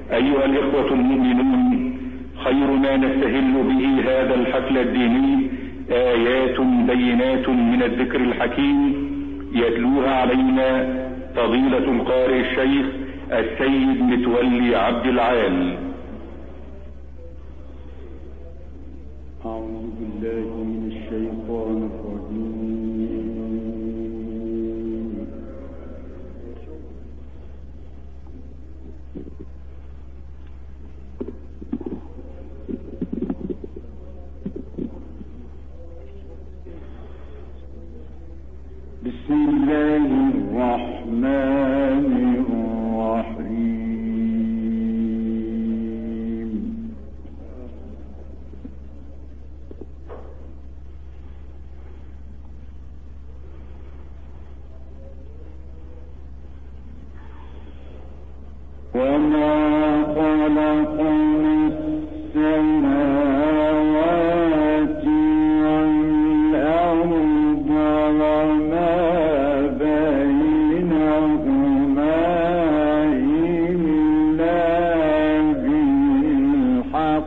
أيها الإخوة المؤمنون، خير ما نستهل به هذا الحفل الديني آيات بينات من الذكر الحكيم يتلوها علينا فضيلة القارئ الشيخ السيد متولي عبد العال. أعوذ بالله من الشيطان الرجيم. بسم الله الرحمن الرحيم. وما خلقنا السماوات والأرض وما بينهما إلا بالحق.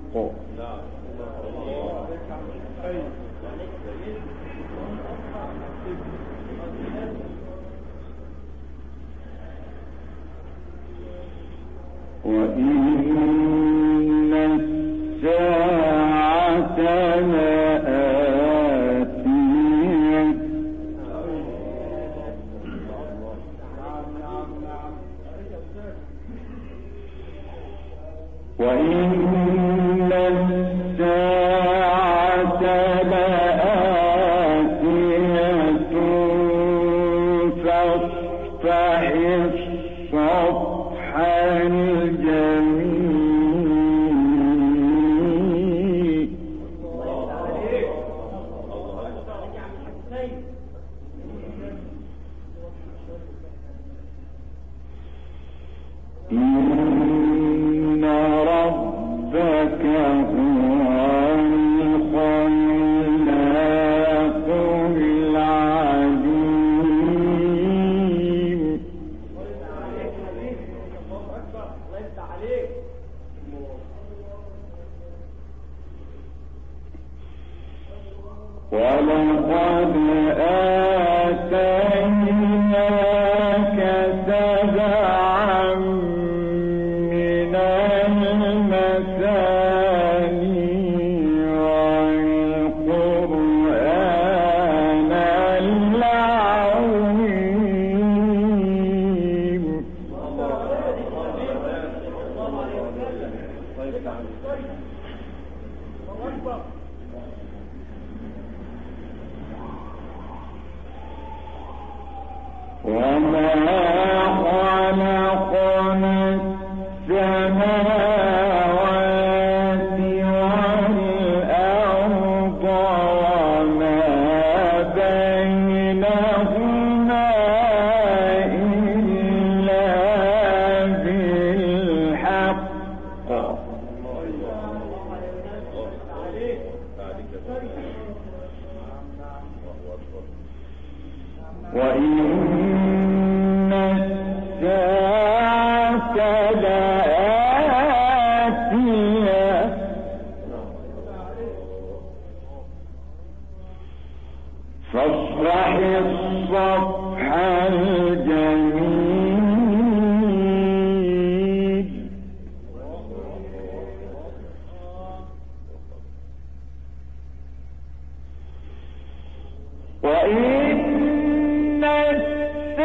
وإن الساعة لآتية وإن الساعة لآتية فاصفح الصفح الجميل. إن ربك هو الخلاق العليم. ولقد آتيناك سبعا من المثاني والقرآن العظيم. وما خلقنا السماوات والأرض وما بينهما إلا بالحق. وإن الساعة لآتية فاصفح الصفح الجميل. وإن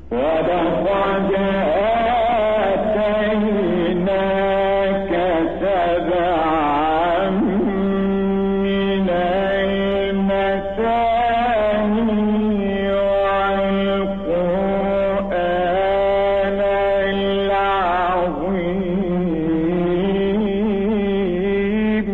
ولقد آتيناك سبعا من المثاني والقرآن العظيم.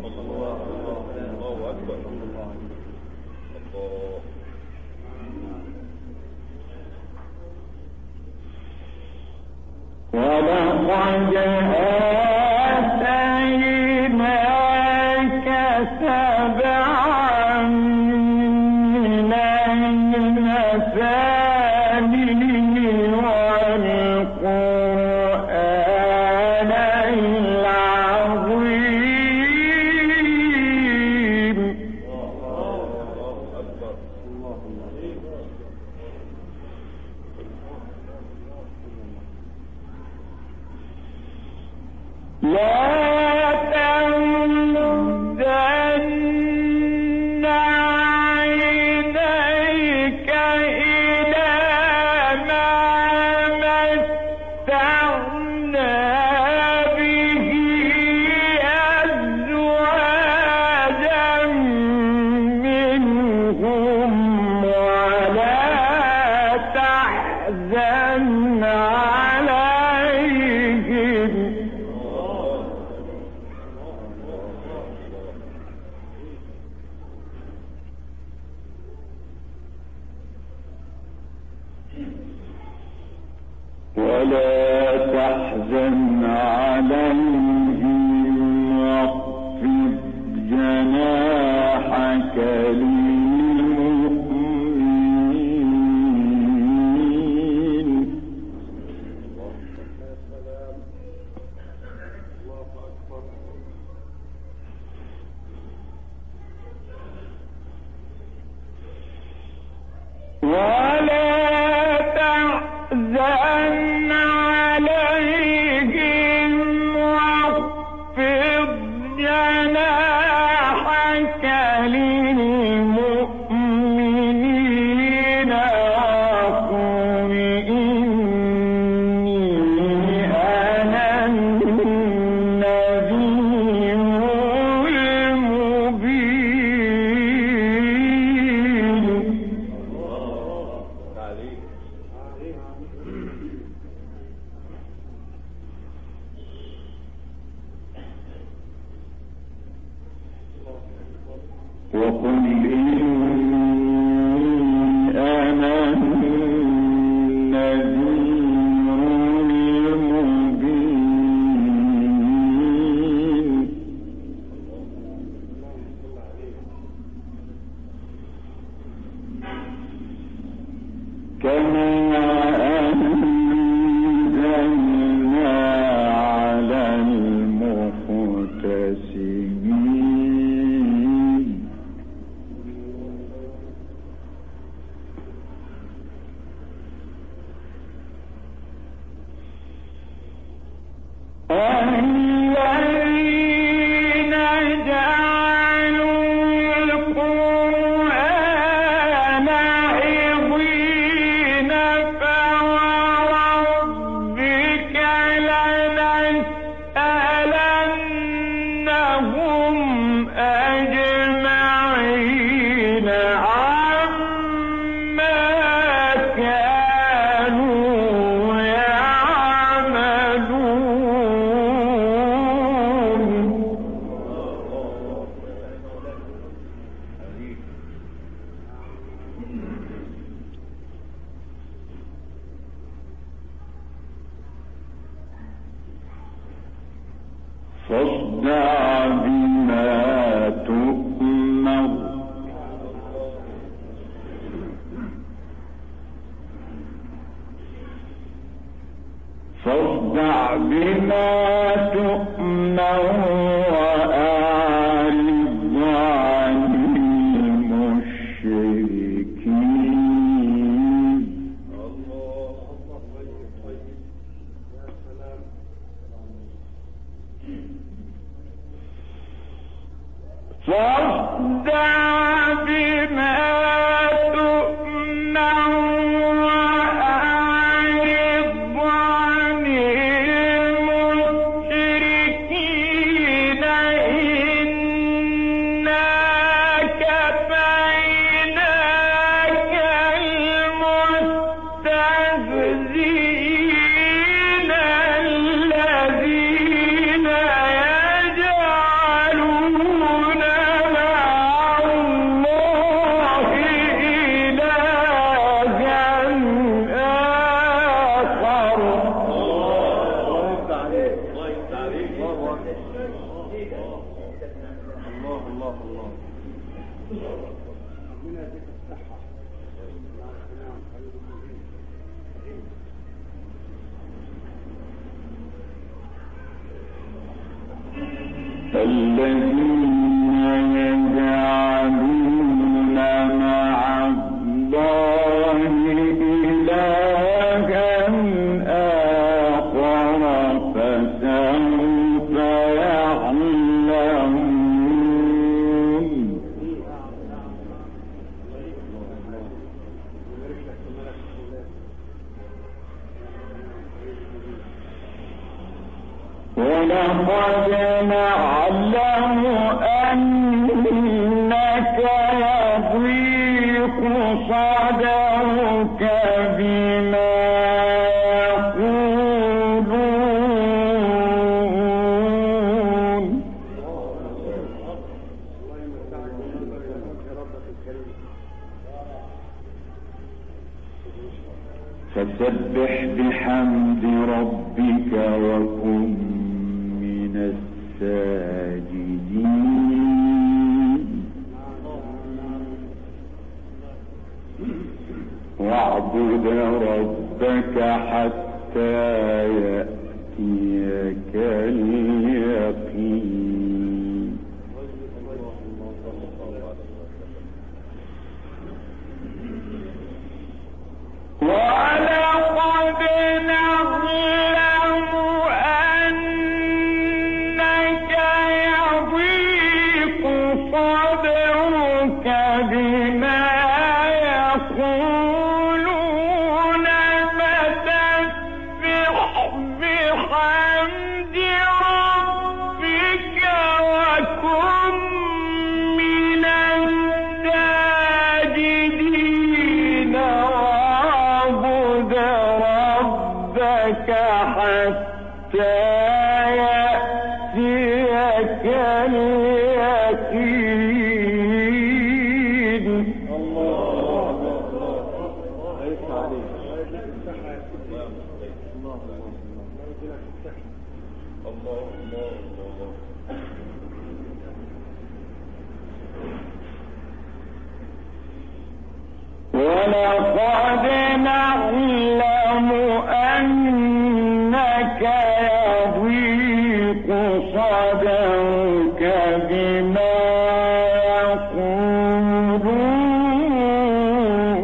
ولقد آتيناك سبعا من المثاني والقرآن العظيم. لا تمدن عينيك إلى ما متعنا به أزواجا منهم ولا تحزن عليهم. ولا تحزن عليهم واخفض جناحك للمؤمنين. ولا تحزن عليهم واخفض جناحك للمؤمنين وقل إني أنا النذير المبين. وقل إني أنا النذير المبين. كما أنزلنا على المقتسمين. الذين جعلوا القرآن عضين فوربك لنسألنهم أجمعين عما كانوا يعملون. فاصدع بما تؤمر. فاصدع بما تؤمر وأعرض عن المشركين. فاصدع بما تؤمر وأعرض ولقد نعلم أنك يضيق صدرك بما يقولون فسبح بحمد ربك وكن من الساجدين واعبد ربك حتى يأتيك اليقين ولقد نعلم أنك يضيق صدرك بما يقولون فسبح بحمد ربك وكن من الساجدين واعبد ربك حتى يأتيك اليقين ولقد نعلم أنك يضيق صدرك بما يقولون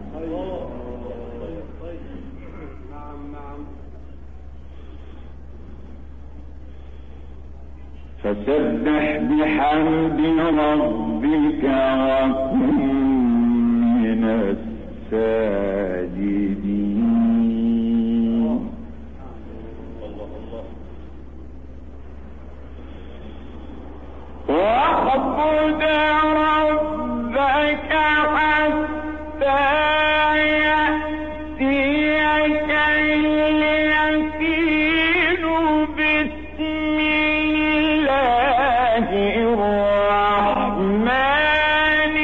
فسبح بحمد ربك وكن من الساجدين واعبد ربك حتى يأتيك اليقين بسم الله الرحمن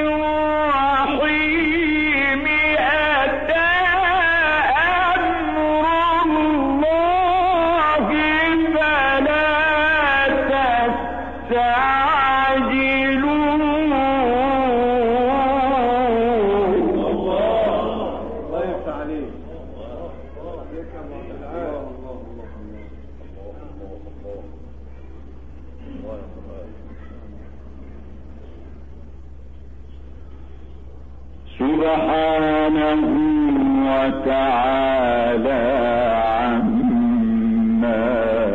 الرحيم أتى أمر الله فلا تستعجلون الله يفتح عليك سبحانه وتعالى عما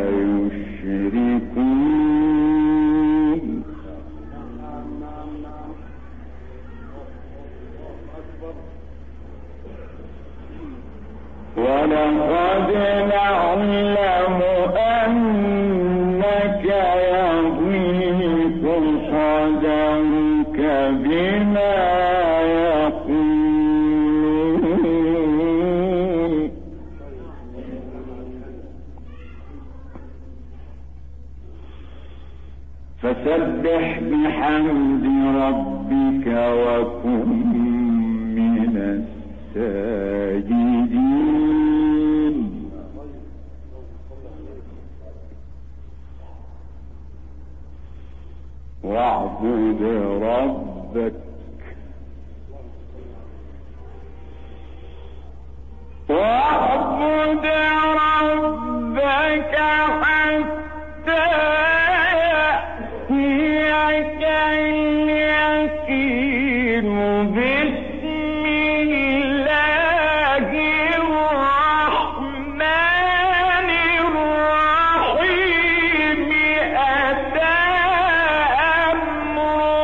يشركون ولقد نعلم أنك يضيق صدرك بما يقولون فسبح بحمد ربك وكن من الساجدين واعبد واعبد ربك حتى يأتيك اليقين بسم الله الرحمن الرحيم أتى أمر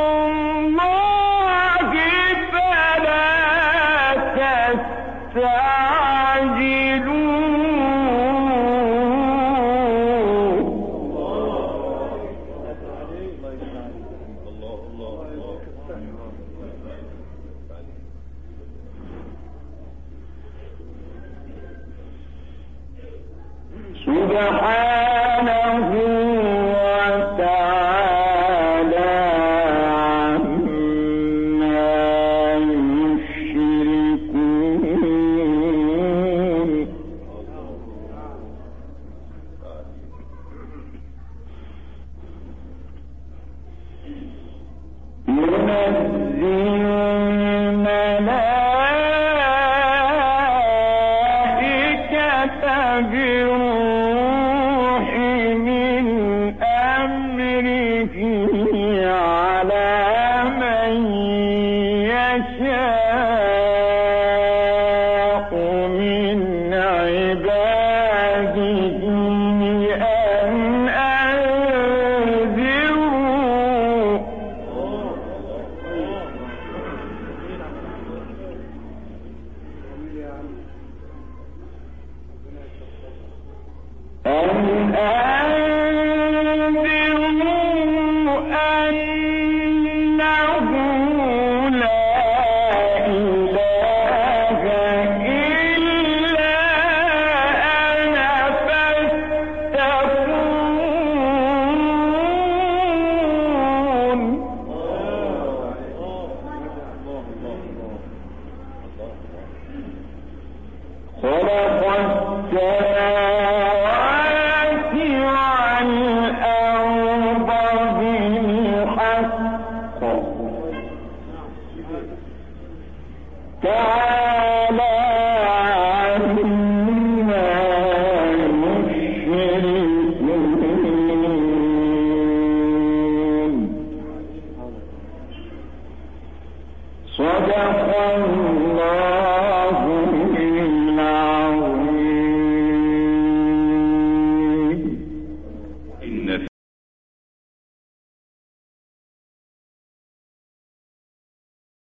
الله فلا تستعجلوه. سبحانه وتعالى عما يشركون. ينزل الملائكة بالروح من أمره على من يشاء من عباده أن أنذروا أنه لا إله إلا أنا فاتقون. خلق السماوات والأرض بالحق تعالى عما يشركون. صدق الله